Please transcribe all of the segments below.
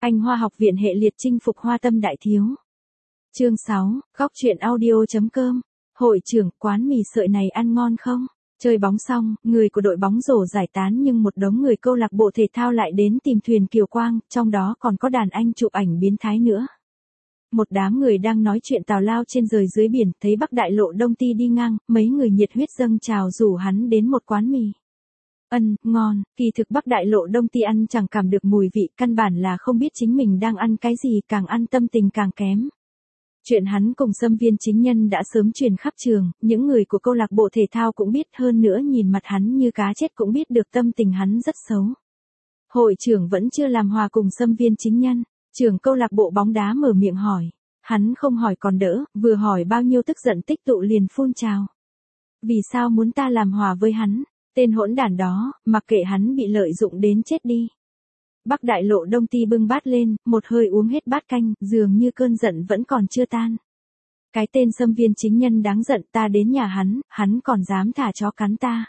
Anh Hoa học viện hệ liệt chinh phục hoa tâm đại thiếu. Chương 6, góc truyện audio.com. Hội trưởng, quán mì sợi này ăn ngon không? Chơi bóng xong, người của đội bóng rổ giải tán nhưng một đống người câu lạc bộ thể thao lại đến tìm thuyền Kiều Quang, trong đó còn có đàn anh chụp ảnh biến thái nữa. Một đám người đang nói chuyện tào lao trên rời dưới biển, thấy Bắc Đại Lộ Đông Ti đi ngang, mấy người nhiệt huyết dâng trào rủ hắn đến một quán mì. Ngon, kỳ thực Bắc Đại Lộ Đông Ti ăn chẳng cảm được mùi vị, căn bản là không biết chính mình đang ăn cái gì, càng ăn tâm tình càng kém. Chuyện hắn cùng Xâm Viên Chính Nhân đã sớm truyền khắp trường, những người của câu lạc bộ thể thao cũng biết, hơn nữa nhìn mặt hắn như cá chết cũng biết được tâm tình hắn rất xấu. Hội trưởng vẫn chưa làm hòa cùng Xâm Viên Chính Nhân, trưởng câu lạc bộ bóng đá mở miệng hỏi. Hắn không hỏi còn đỡ, vừa hỏi bao nhiêu tức giận tích tụ liền phun trào. Vì sao muốn ta làm hòa với hắn? Tên hỗn đản đó, mặc kệ hắn bị lợi dụng đến chết đi. Bắc Đại Lộ Đông Ti bưng bát lên, một hơi uống hết bát canh, dường như cơn giận vẫn còn chưa tan. Cái tên Xâm Viên Chính Nhân đáng giận, ta đến nhà hắn còn dám thả chó cắn ta.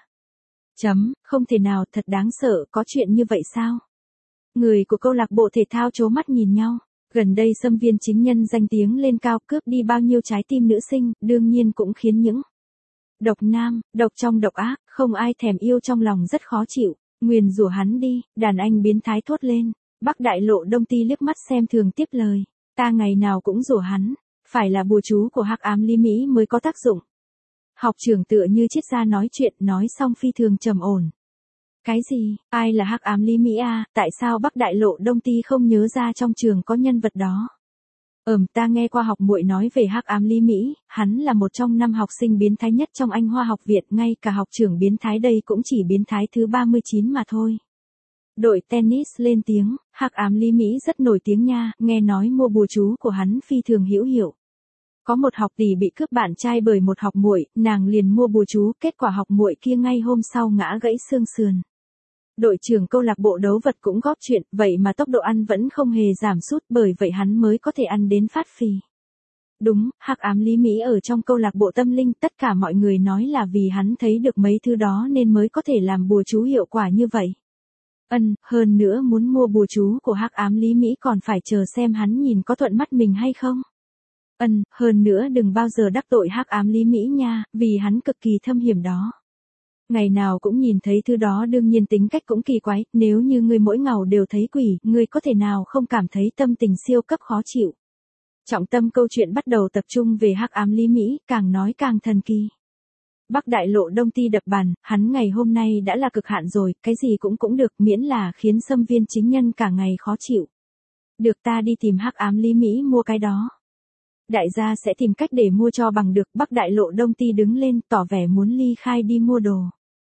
Không thể nào, thật đáng sợ, có chuyện như vậy sao? Người của câu lạc bộ thể thao trố mắt nhìn nhau. Gần đây Xâm Viên Chính Nhân danh tiếng lên cao, cướp đi bao nhiêu trái tim nữ sinh, đương nhiên cũng khiến những độc nam, độc trong độc ác, không ai thèm yêu trong lòng rất khó chịu. Nguyền rủa hắn đi, đàn anh biến thái thốt lên. Bắc Đại Lộ Đông Ti liếc mắt xem thường tiếp lời. Ta ngày nào cũng rủa hắn, phải là bùa chú của Hắc Ám Lý Mỹ mới có tác dụng. Học trưởng tựa như triết gia nói chuyện, nói xong phi thường trầm ổn. Cái gì, ai là Hắc Ám Lý Mỹ à, tại sao Bắc Đại Lộ Đông Ti không nhớ ra trong trường có nhân vật đó? Ta nghe qua học muội nói về Hắc Ám Lý Mỹ, hắn là một trong 5 học sinh biến thái nhất trong Anh Hoa học viện, ngay cả học trưởng biến thái đây cũng chỉ biến thái thứ 39 mà thôi. Đội tennis lên tiếng, Hắc Ám Lý Mỹ rất nổi tiếng nha, nghe nói mua bùa chú của hắn phi thường hữu hiệu. Có một học tỷ bị cướp bạn trai bởi một học muội, nàng liền mua bùa chú, kết quả học muội kia ngay hôm sau ngã gãy xương sườn. Đội trưởng câu lạc bộ đấu vật cũng góp chuyện, vậy mà tốc độ ăn vẫn không hề giảm sút, bởi vậy hắn mới có thể ăn đến phát phì. Đúng, Hắc Ám Lý Mỹ ở trong câu lạc bộ tâm linh, tất cả mọi người nói là vì hắn thấy được mấy thứ đó nên mới có thể làm bùa chú hiệu quả như vậy. Hơn nữa muốn mua bùa chú của Hắc Ám Lý Mỹ còn phải chờ xem hắn nhìn có thuận mắt mình hay không. Hơn nữa đừng bao giờ đắc tội Hắc Ám Lý Mỹ nha, vì hắn cực kỳ thâm hiểm đó. Ngày nào cũng nhìn thấy thứ đó đương nhiên tính cách cũng kỳ quái, nếu như ngươi mỗi ngày đều thấy quỷ, ngươi có thể nào không cảm thấy tâm tình siêu cấp khó chịu. Trọng tâm câu chuyện bắt đầu tập trung về Hắc Ám Lý Mỹ, càng nói càng thần kỳ. Bắc Đại Lộ Đông Ti đập bàn, hắn ngày hôm nay đã là cực hạn rồi, cái gì cũng được, miễn là khiến Xâm Viên Chính Nhân cả ngày khó chịu. Được, ta đi tìm Hắc Ám Lý Mỹ mua cái đó. Đại gia sẽ tìm cách để mua cho bằng được. Bắc Đại Lộ Đông Ti đứng lên, tỏ vẻ muốn ly khai đi mua đồ.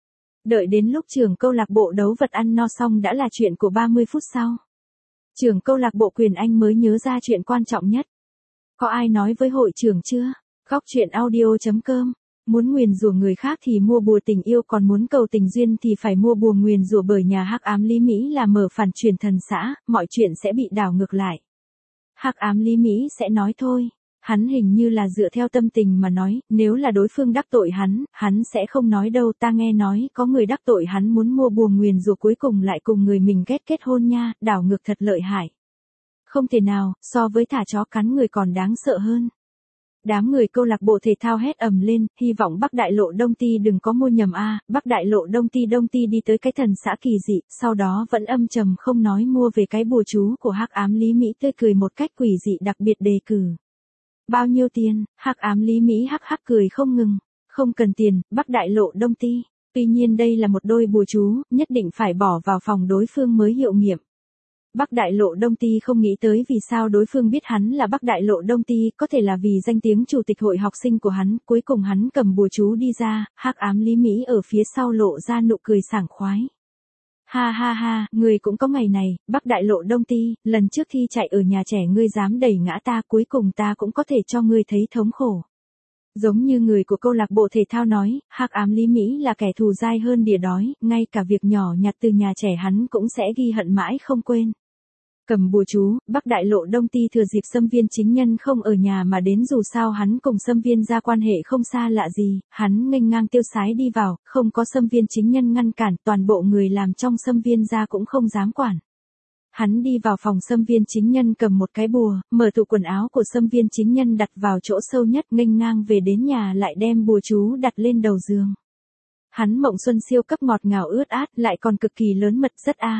Đợi đến lúc trưởng câu lạc bộ đấu vật ăn no xong đã là chuyện của 30 phút sau. Trưởng câu lạc bộ Quyền Anh mới nhớ ra chuyện quan trọng nhất. Có ai nói với hội trưởng chưa? Góc truyện audio.com. Muốn nguyền rủa người khác thì mua bùa tình yêu, còn muốn cầu tình duyên thì phải mua bùa nguyền rủa, bởi nhà Hắc Ám Lý Mỹ là mở phản truyền thần xã, mọi chuyện sẽ bị đảo ngược lại. Hắc Ám Lý Mỹ sẽ nói thôi. Hắn hình như là dựa theo tâm tình mà nói, nếu là đối phương đắc tội hắn sẽ không nói đâu, ta nghe nói có người đắc tội hắn muốn mua bùa nguyền rủa cuối cùng lại cùng người mình kết hôn nha, đảo ngược thật lợi hại. Không thể nào, so với thả chó cắn người còn đáng sợ hơn. Đám người câu lạc bộ thể thao hét ầm lên, hy vọng Bắc Đại Lộ Đông Ti đừng có mua nhầm a. Bắc Đại Lộ Đông Ti đi tới cái thần xã kỳ dị, sau đó vẫn âm trầm không nói mua về cái bùa chú của Hắc Ám Lý Mỹ, tươi cười một cách quỷ dị đặc biệt đề cử. Bao nhiêu tiền? Hắc Ám Lý Mỹ hắc hắc cười không ngừng. Không cần tiền, Bắc Đại Lộ Đông Ti. Tuy nhiên đây là một đôi bùa chú, nhất định phải bỏ vào phòng đối phương mới hiệu nghiệm. Bắc Đại Lộ Đông Ti không nghĩ tới vì sao đối phương biết hắn là Bắc Đại Lộ Đông Ti, có thể là vì danh tiếng chủ tịch hội học sinh của hắn. Cuối cùng hắn cầm bùa chú đi ra, Hắc Ám Lý Mỹ ở phía sau lộ ra nụ cười sảng khoái. Ha ha ha, ngươi cũng có ngày này, Bắc Đại Lộ Đông Ti, lần trước thi chạy ở nhà trẻ ngươi dám đẩy ngã ta, cuối cùng ta cũng có thể cho ngươi thấy thống khổ. Giống như người của câu lạc bộ thể thao nói, Hắc Ám Lý Mỹ là kẻ thù dai hơn đỉa đói, ngay cả việc nhỏ nhặt từ nhà trẻ hắn cũng sẽ ghi hận mãi không quên. Cầm bùa chú, Bắc Đại Lộ Đông Ti thừa dịp Xâm Viên Chính Nhân không ở nhà mà đến, dù sao hắn cùng Xâm Viên ra quan hệ không xa lạ gì, hắn nghênh ngang tiêu sái đi vào, không có Xâm Viên Chính Nhân ngăn cản, toàn bộ người làm trong Xâm Viên ra cũng không dám quản. Hắn đi vào phòng Xâm Viên Chính Nhân cầm một cái bùa, mở tủ quần áo của Xâm Viên Chính Nhân đặt vào chỗ sâu nhất, nghênh ngang về đến nhà lại đem bùa chú đặt lên đầu giường. Hắn mộng xuân siêu cấp ngọt ngào ướt át, lại còn cực kỳ lớn mật, rất A.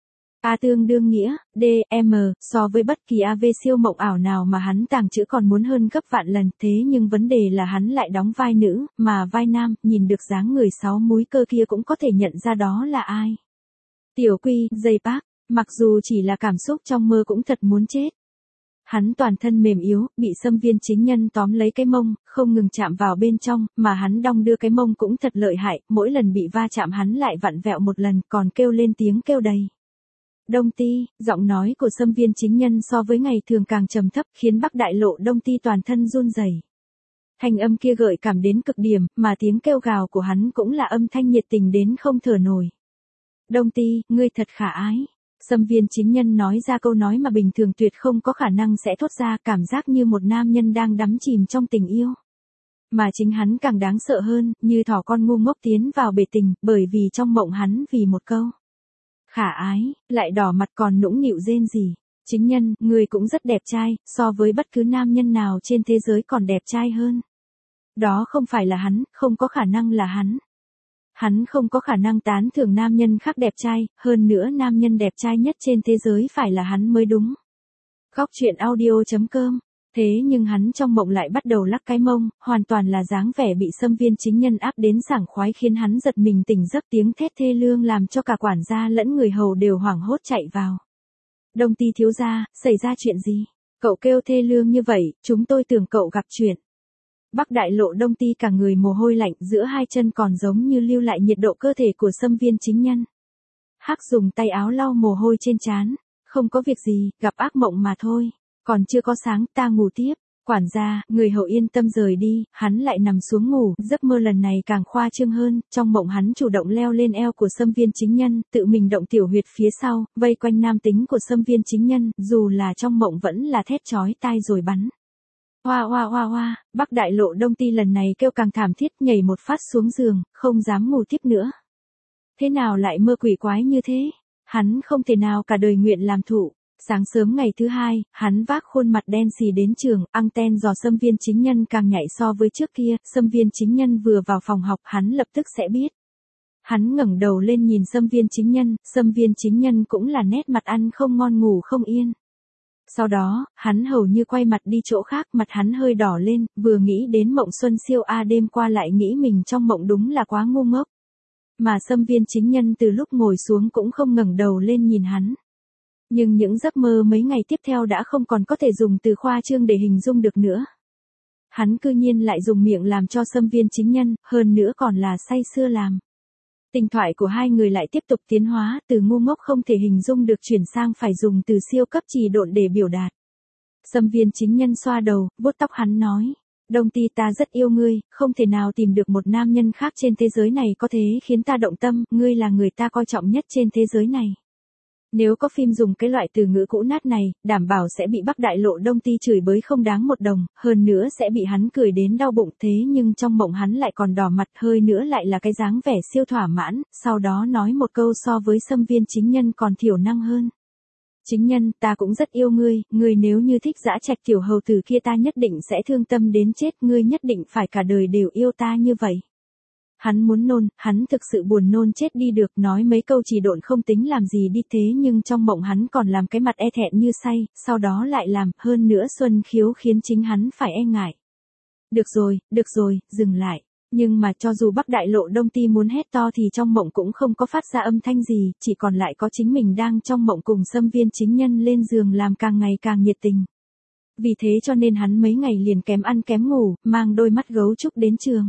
A tương đương nghĩa, D, M, so với bất kỳ AV siêu mộng ảo nào mà hắn tàng trữ còn muốn hơn gấp vạn lần, thế nhưng vấn đề là hắn lại đóng vai nữ, mà vai nam, nhìn được dáng người 6 múi cơ kia cũng có thể nhận ra đó là ai. Tiểu Quy, dây bác, mặc dù chỉ là cảm xúc trong mơ cũng thật muốn chết. Hắn toàn thân mềm yếu, bị Xâm Viên Chính Nhân tóm lấy cái mông, không ngừng chạm vào bên trong, mà hắn đong đưa cái mông cũng thật lợi hại, mỗi lần bị va chạm hắn lại vặn vẹo một lần, còn kêu lên tiếng kêu đầy. Đông Ti, giọng nói của Xâm Viên Chính Nhân so với ngày thường càng trầm thấp, khiến Bắc Đại Lộ Đông Ti toàn thân run rẩy. Thanh âm kia gợi cảm đến cực điểm, mà tiếng kêu gào của hắn cũng là âm thanh nhiệt tình đến không thở nổi. Đông Ti, ngươi thật khả ái. Xâm Viên Chính Nhân nói ra câu nói mà bình thường tuyệt không có khả năng sẽ thốt ra, cảm giác như một nam nhân đang đắm chìm trong tình yêu. Mà chính hắn càng đáng sợ hơn, như thỏ con ngu ngốc tiến vào bể tình, bởi vì trong mộng hắn vì một câu khả ái, lại đỏ mặt còn nũng nịu rên rỉ. Chính Nhân, người cũng rất đẹp trai, so với bất cứ nam nhân nào trên thế giới còn đẹp trai hơn. Đó không phải là hắn, không có khả năng là hắn. Hắn không có khả năng tán thưởng nam nhân khác đẹp trai, hơn nữa nam nhân đẹp trai nhất trên thế giới phải là hắn mới đúng. Góc truyện audio.com. Thế nhưng hắn trong mộng lại bắt đầu lắc cái mông, hoàn toàn là dáng vẻ bị Xâm Viên Chính Nhân áp đến sảng khoái, khiến hắn giật mình tỉnh giấc, tiếng thét thê lương làm cho cả quản gia lẫn người hầu đều hoảng hốt chạy vào. Đông Ti thiếu gia, xảy ra chuyện gì? Cậu kêu thê lương như vậy, chúng tôi tưởng cậu gặp chuyện. Bắc Đại Lộ Đông Ti cả người mồ hôi lạnh, giữa hai chân còn giống như lưu lại nhiệt độ cơ thể của Xâm Viên Chính Nhân. Hắc dùng tay áo lau mồ hôi trên trán. Không có việc gì, gặp ác mộng mà thôi. Còn chưa có sáng, ta ngủ tiếp. Quản gia, người hầu yên tâm rời đi, hắn lại nằm xuống ngủ, giấc mơ lần này càng khoa trương hơn, trong mộng hắn chủ động leo lên eo của Xâm Viên Chính Nhân, tự mình động tiểu huyệt phía sau, vây quanh nam tính của Xâm Viên Chính Nhân, dù là trong mộng vẫn là thét chói tai rồi bắn. Hoa hoa hoa hoa, Bắc Đại Lộ Đông Ti lần này kêu càng thảm thiết, nhảy một phát xuống giường, không dám ngủ tiếp nữa. Thế nào lại mơ quỷ quái như thế? Hắn không thể nào cả đời nguyện làm thụ. Sáng sớm ngày thứ hai, hắn vác khuôn mặt đen xì đến trường, anten dò Xâm Viên Chính Nhân càng nhạy so với trước kia, Xâm Viên Chính Nhân vừa vào phòng học hắn lập tức sẽ biết. Hắn ngẩng đầu lên nhìn Xâm Viên Chính Nhân cũng là nét mặt ăn không ngon ngủ không yên. Sau đó, hắn hầu như quay mặt đi chỗ khác, mặt hắn hơi đỏ lên, vừa nghĩ đến mộng xuân siêu A đêm qua lại nghĩ mình trong mộng đúng là quá ngu ngốc. Mà Xâm Viên Chính Nhân từ lúc ngồi xuống cũng không ngẩng đầu lên nhìn hắn. Nhưng những giấc mơ mấy ngày tiếp theo đã không còn có thể dùng từ khoa trương để hình dung được nữa. Hắn cư nhiên lại dùng miệng làm cho Xâm Viên Chính Nhân, hơn nữa còn là say sưa làm. Tình thoại của hai người lại tiếp tục tiến hóa, từ ngu ngốc không thể hình dung được chuyển sang phải dùng từ siêu cấp trì độn để biểu đạt. Xâm Viên Chính Nhân xoa đầu, vuốt tóc hắn nói. Đông Ti, ta rất yêu ngươi, không thể nào tìm được một nam nhân khác trên thế giới này có thể khiến ta động tâm, ngươi là người ta coi trọng nhất trên thế giới này. Nếu có phim dùng cái loại từ ngữ cũ nát này, đảm bảo sẽ bị Bắc Đại Lộ Đông Ti chửi bới không đáng một đồng, hơn nữa sẽ bị hắn cười đến đau bụng, thế nhưng trong mộng hắn lại còn đỏ mặt, hơi nữa lại là cái dáng vẻ siêu thỏa mãn, sau đó nói một câu so với Xâm Viên Chính Nhân còn thiểu năng hơn. Chính Nhân, ta cũng rất yêu ngươi, ngươi nếu như thích dã trạch tiểu hầu tử kia ta nhất định sẽ thương tâm đến chết, ngươi nhất định phải cả đời đều yêu ta như vậy. Hắn muốn nôn, hắn thực sự buồn nôn chết đi được, nói mấy câu chỉ độn không tính làm gì đi, thế nhưng trong mộng hắn còn làm cái mặt e thẹn như say, sau đó lại làm, hơn nữa Xuân Khiếu khiến chính hắn phải e ngại. Được rồi, dừng lại. Nhưng mà cho dù Bắc Đại Lộ Đông Ti muốn hét to thì trong mộng cũng không có phát ra âm thanh gì, chỉ còn lại có chính mình đang trong mộng cùng Xâm Viên Chính Nhân lên giường làm càng ngày càng nhiệt tình. Vì thế cho nên hắn mấy ngày liền kém ăn kém ngủ, mang đôi mắt gấu trúc đến trường.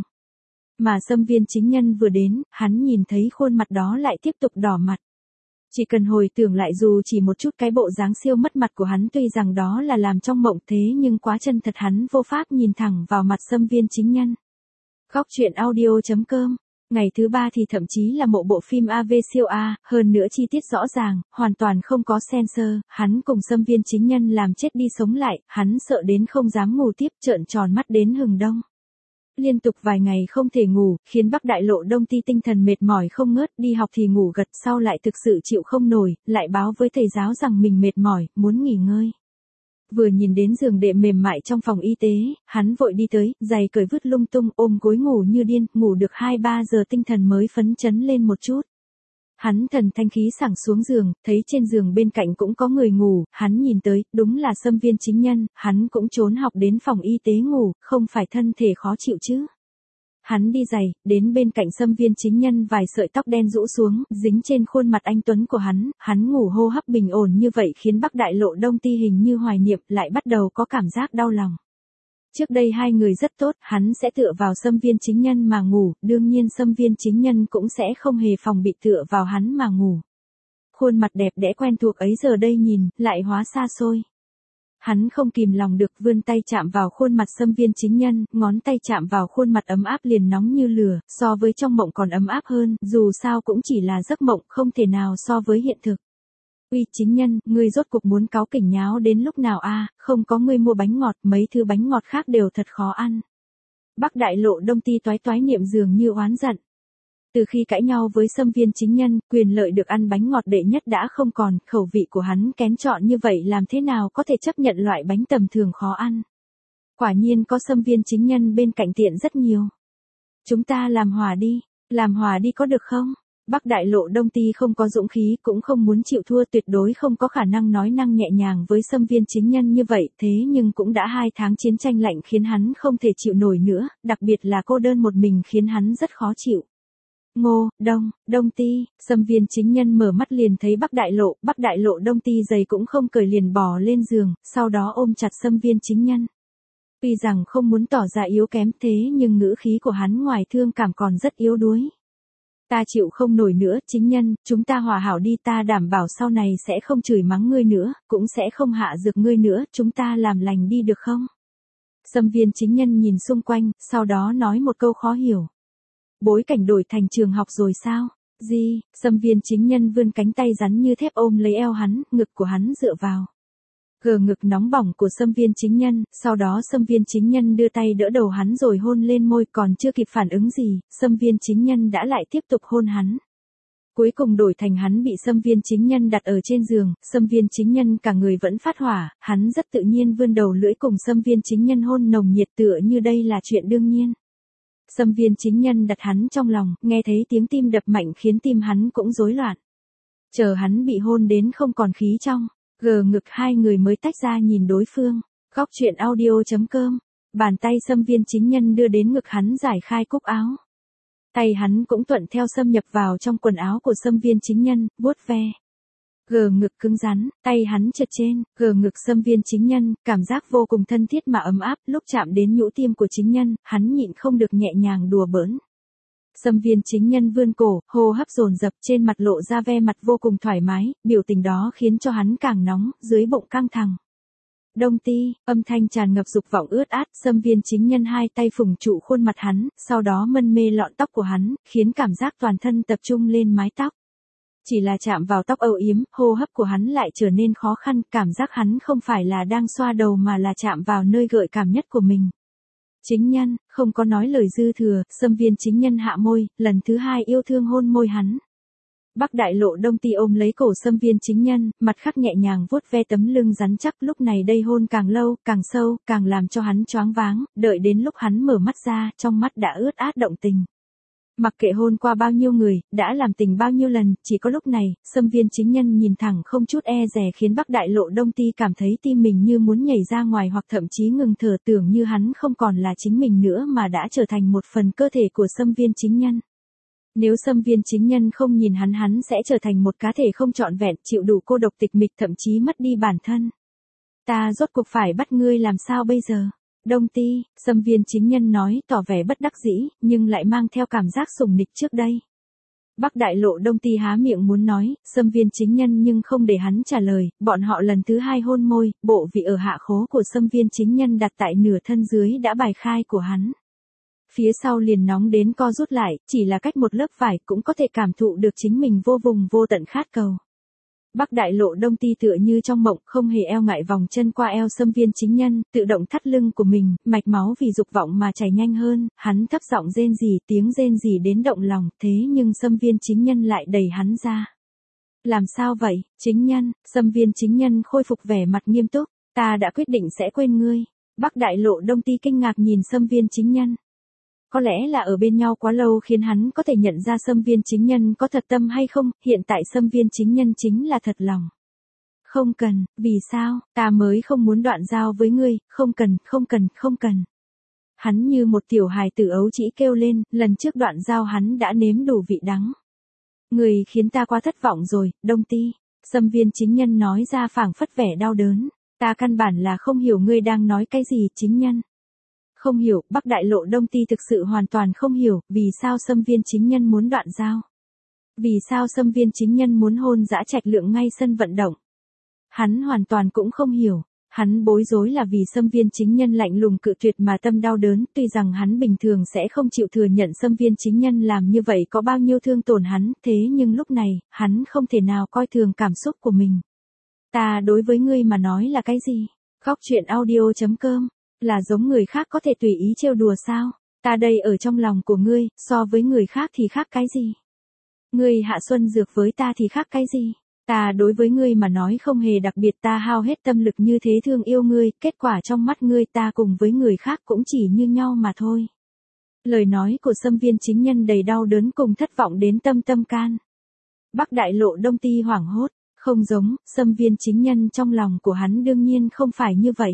Mà Xâm Viên Chính Nhân vừa đến, hắn nhìn thấy khuôn mặt đó lại tiếp tục đỏ mặt. Chỉ cần hồi tưởng lại dù chỉ một chút cái bộ dáng siêu mất mặt của hắn, tuy rằng đó là làm trong mộng, thế nhưng quá chân thật hắn vô pháp nhìn thẳng vào mặt Xâm Viên Chính Nhân. Góc truyện audio.com. Ngày thứ ba thì thậm chí là bộ phim AV siêu A, hơn nữa chi tiết rõ ràng, hoàn toàn không có censor, hắn cùng Xâm Viên Chính Nhân làm chết đi sống lại, hắn sợ đến không dám ngủ tiếp, trợn tròn mắt đến hừng đông. Liên tục vài ngày không thể ngủ, khiến Bắc Đại Lộ Đông Ti tinh thần mệt mỏi không ngớt, đi học thì ngủ gật, sau lại thực sự chịu không nổi, lại báo với thầy giáo rằng mình mệt mỏi, muốn nghỉ ngơi. Vừa nhìn đến giường đệm mềm mại trong phòng y tế, hắn vội đi tới, giày cởi vứt lung tung, ôm gối ngủ như điên, ngủ được 2-3 giờ tinh thần mới phấn chấn lên một chút. Hắn thần thanh khí sảng xuống giường, thấy trên giường bên cạnh cũng có người ngủ, hắn nhìn tới, đúng là Xâm Viên Chính Nhân, hắn cũng trốn học đến phòng y tế ngủ, không phải thân thể khó chịu chứ. Hắn đi giày, đến bên cạnh Xâm Viên Chính Nhân, vài sợi tóc đen rũ xuống, dính trên khuôn mặt anh tuấn của hắn ngủ hô hấp bình ổn như vậy khiến Bắc Đại Lộ Đông Ti hình như hoài niệm, lại bắt đầu có cảm giác đau lòng. Trước đây hai người rất tốt, hắn sẽ tựa vào Xâm Viên Chính Nhân mà ngủ, đương nhiên Xâm Viên Chính Nhân cũng sẽ không hề phòng bị tựa vào hắn mà ngủ. Khuôn mặt đẹp đẽ quen thuộc ấy giờ đây nhìn, lại hóa xa xôi. Hắn không kìm lòng được vươn tay chạm vào khuôn mặt Xâm Viên Chính Nhân, ngón tay chạm vào khuôn mặt ấm áp liền nóng như lửa, so với trong mộng còn ấm áp hơn, dù sao cũng chỉ là giấc mộng, không thể nào so với hiện thực. Uy Chính Nhân, ngươi rốt cuộc muốn cáu kỉnh nháo đến lúc nào a? Không có ngươi mua bánh ngọt, mấy thứ bánh ngọt khác đều thật khó ăn. Bắc Đại Lộ Đông Ti toái toái niệm dường như oán giận. Từ khi cãi nhau với Xâm Viên Chính Nhân, quyền lợi được ăn bánh ngọt đệ nhất đã không còn, khẩu vị của hắn kén chọn như vậy làm thế nào có thể chấp nhận loại bánh tầm thường khó ăn. Quả nhiên có Xâm Viên Chính Nhân bên cạnh tiện rất nhiều. Chúng ta làm hòa đi có được không? Bắc Đại Lộ Đông Ti không có dũng khí cũng không muốn chịu thua, tuyệt đối không có khả năng nói năng nhẹ nhàng với Xâm Viên Chính Nhân như vậy, thế nhưng cũng đã 2 tháng chiến tranh lạnh khiến hắn không thể chịu nổi nữa, đặc biệt là cô đơn một mình khiến hắn rất khó chịu. Ngô, Đông Ti, Xâm Viên Chính Nhân mở mắt liền thấy Bắc Đại Lộ Đông Ti giày cũng không cởi liền bò lên giường, sau đó ôm chặt Xâm Viên Chính Nhân. Tuy rằng không muốn tỏ ra yếu kém thế nhưng ngữ khí của hắn ngoài thương cảm còn rất yếu đuối. Ta chịu không nổi nữa, Chính Nhân, chúng ta hòa hảo đi, ta đảm bảo sau này sẽ không chửi mắng ngươi nữa, cũng sẽ không hạ dược ngươi nữa, chúng ta làm lành đi được không? Xâm Viên Chính Nhân nhìn xung quanh, sau đó nói một câu khó hiểu. Bối cảnh đổi thành trường học rồi sao? Gì? Xâm Viên Chính Nhân vươn cánh tay rắn như thép ôm lấy eo hắn, ngực của hắn dựa vào ngực nóng bỏng của Xâm Viên Chính Nhân, sau đó Xâm Viên Chính Nhân đưa tay đỡ đầu hắn rồi hôn lên môi, còn chưa kịp phản ứng gì, Xâm Viên Chính Nhân đã lại tiếp tục hôn hắn. Cuối cùng đổi thành hắn bị Xâm Viên Chính Nhân đặt ở trên giường, Xâm Viên Chính Nhân cả người vẫn phát hỏa, hắn rất tự nhiên vươn đầu lưỡi cùng Xâm Viên Chính Nhân hôn nồng nhiệt tựa như đây là chuyện đương nhiên. Xâm Viên Chính Nhân đặt hắn trong lòng, nghe thấy tiếng tim đập mạnh khiến tim hắn cũng rối loạn. Chờ hắn bị hôn đến không còn khí trong ngực, hai người mới tách ra nhìn đối phương. Góc truyện audio.com. Bàn tay Xâm Viên Chính Nhân đưa đến ngực hắn giải khai cúc áo. Tay hắn cũng thuận theo xâm nhập vào trong quần áo của Xâm Viên Chính Nhân, vuốt ve ngực cứng rắn, tay hắn trượt trên ngực Xâm Viên Chính Nhân, cảm giác vô cùng thân thiết mà ấm áp, lúc chạm đến nhũ tim của Chính Nhân, hắn nhịn không được nhẹ nhàng đùa bỡn. Xâm Viên Chính Nhân vươn cổ, hô hấp dồn dập, trên mặt lộ ra vẻ mặt vô cùng thoải mái, biểu tình đó khiến cho hắn càng nóng, dưới bụng căng thẳng. Đông Ti, âm thanh tràn ngập dục vọng ướt át, Xâm Viên Chính Nhân hai tay phủng trụ khuôn mặt hắn, sau đó mân mê lọn tóc của hắn, khiến cảm giác toàn thân tập trung lên mái tóc. Chỉ là chạm vào tóc âu yếm, hô hấp của hắn lại trở nên khó khăn, cảm giác hắn không phải là đang xoa đầu mà là chạm vào nơi gợi cảm nhất của mình. Chính Nhân, không có nói lời dư thừa, Xâm Viên Chính Nhân hạ môi, lần thứ hai yêu thương hôn môi hắn. Bắc Đại Lộ Đông Ti ôm lấy cổ Xâm Viên Chính Nhân, mặt khắc nhẹ nhàng vuốt ve tấm lưng rắn chắc, lúc này đây hôn càng lâu, càng sâu, càng làm cho hắn choáng váng, đợi đến lúc hắn mở mắt ra, trong mắt đã ướt át động tình. Mặc kệ hôn qua bao nhiêu người, đã làm tình bao nhiêu lần, chỉ có lúc này, Xâm Viên Chính Nhân nhìn thẳng không chút e dè khiến Bắc Đại Lộ Đông Ti cảm thấy tim mình như muốn nhảy ra ngoài hoặc thậm chí ngừng thở, tưởng như hắn không còn là chính mình nữa mà đã trở thành một phần cơ thể của Xâm Viên Chính Nhân. Nếu Xâm Viên Chính Nhân không nhìn hắn sẽ trở thành một cá thể không trọn vẹn, chịu đủ cô độc tịch mịch, thậm chí mất đi bản thân. Ta rốt cuộc phải bắt ngươi làm sao bây giờ? Đông Ti, Xâm Viên Chính Nhân nói, tỏ vẻ bất đắc dĩ, nhưng lại mang theo cảm giác sủng nịch trước đây. Bắc Đại Lộ Đông Ti há miệng muốn nói, Xâm Viên Chính Nhân nhưng không để hắn trả lời, bọn họ lần thứ hai hôn môi, bộ vị ở hạ khố của Xâm Viên Chính Nhân đặt tại nửa thân dưới đã bài khai của hắn. Phía sau liền nóng đến co rút lại, chỉ là cách một lớp vải cũng có thể cảm thụ được chính mình vô vùng vô tận khát cầu. Bắc Đại Lộ Đông Ti tựa như trong mộng, không hề eo ngại vòng chân qua eo Xâm Viên Chính Nhân, tự động thắt lưng của mình, mạch máu vì dục vọng mà chảy nhanh hơn, hắn thấp giọng rên rỉ, tiếng rên rỉ đến động lòng, thế nhưng Xâm Viên Chính Nhân lại đẩy hắn ra. Làm sao vậy, Chính Nhân? Xâm Viên Chính Nhân khôi phục vẻ mặt nghiêm túc, ta đã quyết định sẽ quên ngươi. Bắc Đại Lộ Đông Ti kinh ngạc nhìn Xâm Viên Chính Nhân. Có lẽ là ở bên nhau quá lâu khiến hắn có thể nhận ra Xâm Viên Chính Nhân có thật tâm hay không, hiện tại Xâm Viên Chính Nhân chính là thật lòng. Không cần, vì sao, ta mới không muốn đoạn giao với ngươi, không cần, không cần, không cần. Hắn như một tiểu hài tử ấu trĩ kêu lên, lần trước đoạn giao hắn đã nếm đủ vị đắng. Ngươi khiến ta quá thất vọng rồi, Đông Ti. Xâm Viên Chính Nhân nói ra phảng phất vẻ đau đớn. Ta căn bản là không hiểu ngươi đang nói cái gì, Chính Nhân. Không hiểu, Bắc Đại Lộ Đông Ti thực sự hoàn toàn không hiểu, vì sao Xâm Viên Chính Nhân muốn đoạn giao. Vì sao Xâm Viên Chính Nhân muốn hôn Dã Trạch Lượng ngay sân vận động. Hắn hoàn toàn cũng không hiểu. Hắn bối rối là vì Xâm Viên Chính Nhân lạnh lùng cự tuyệt mà tâm đau đớn, tuy rằng hắn bình thường sẽ không chịu thừa nhận Xâm Viên Chính Nhân làm như vậy có bao nhiêu thương tổn hắn, thế nhưng lúc này, hắn không thể nào coi thường cảm xúc của mình. Ta đối với ngươi mà nói là cái gì? Góc truyện audio.com, là giống người khác có thể tùy ý trêu đùa sao? Ta đây ở trong lòng của ngươi, so với người khác thì khác cái gì? Ngươi hạ xuân dược với ta thì khác cái gì? Ta đối với ngươi mà nói không hề đặc biệt, ta hao hết tâm lực như thế thương yêu ngươi, kết quả trong mắt ngươi ta cùng với người khác cũng chỉ như nhau mà thôi. Lời nói của Xâm Viên Chính Nhân đầy đau đớn cùng thất vọng đến tâm can. Bắc Đại Lộ Đông Ti hoảng hốt, không giống, Xâm Viên Chính Nhân trong lòng của hắn đương nhiên không phải như vậy.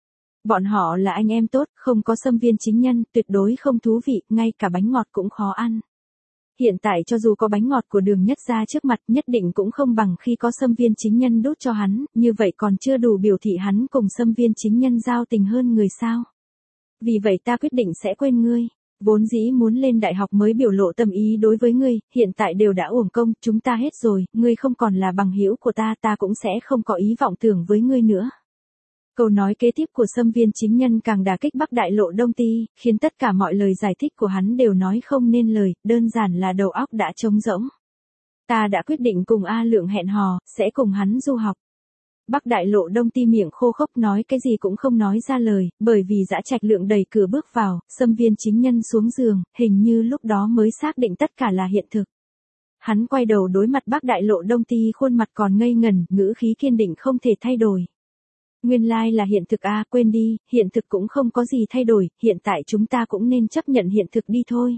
Bọn họ là anh em tốt, không có Xâm Viên Chính Nhân, tuyệt đối không thú vị, ngay cả bánh ngọt cũng khó ăn. Hiện tại cho dù có bánh ngọt của Đường Nhất Gia trước mặt, nhất định cũng không bằng khi có Xâm Viên Chính Nhân đút cho hắn, như vậy còn chưa đủ biểu thị hắn cùng Xâm Viên Chính Nhân giao tình hơn người sao. Vì vậy ta quyết định sẽ quên ngươi. Vốn dĩ muốn lên đại học mới biểu lộ tâm ý đối với ngươi, hiện tại đều đã uổng công, chúng ta hết rồi, ngươi không còn là bằng hữu của ta, ta cũng sẽ không có ý vọng tưởng với ngươi nữa. Câu nói kế tiếp của Xâm Viên Chính Nhân càng đả kích Bắc Đại Lộ Đông Ti, khiến tất cả mọi lời giải thích của hắn đều nói không nên lời, đơn giản là đầu óc đã trống rỗng. Ta đã quyết định cùng A Lượng hẹn hò, sẽ cùng hắn du học. Bắc Đại Lộ Đông Ti miệng khô khốc nói cái gì cũng không nói ra lời, bởi vì Dã Trạch Lượng đẩy cửa bước vào, Xâm Viên Chính Nhân xuống giường, hình như lúc đó mới xác định tất cả là hiện thực. Hắn quay đầu đối mặt Bắc Đại Lộ Đông Ti, khuôn mặt còn ngây ngần, ngữ khí kiên định không thể thay đổi. Nguyên lai là hiện thực à, quên đi, hiện thực cũng không có gì thay đổi, hiện tại chúng ta cũng nên chấp nhận hiện thực đi thôi.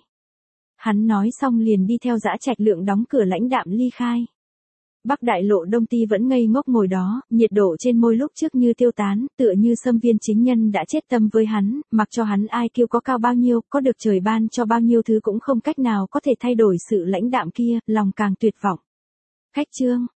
Hắn nói xong liền đi theo Dã Trạch Lượng đóng cửa lãnh đạm ly khai. Bắc Đại Lộ Đông Ti vẫn ngây ngốc ngồi đó, nhiệt độ trên môi lúc trước như tiêu tán, tựa như Xâm Viên Chính Nhân đã chết tâm với hắn, mặc cho hắn ai kêu có cao bao nhiêu, có được trời ban cho bao nhiêu thứ cũng không cách nào có thể thay đổi sự lãnh đạm kia, lòng càng tuyệt vọng. Khách chương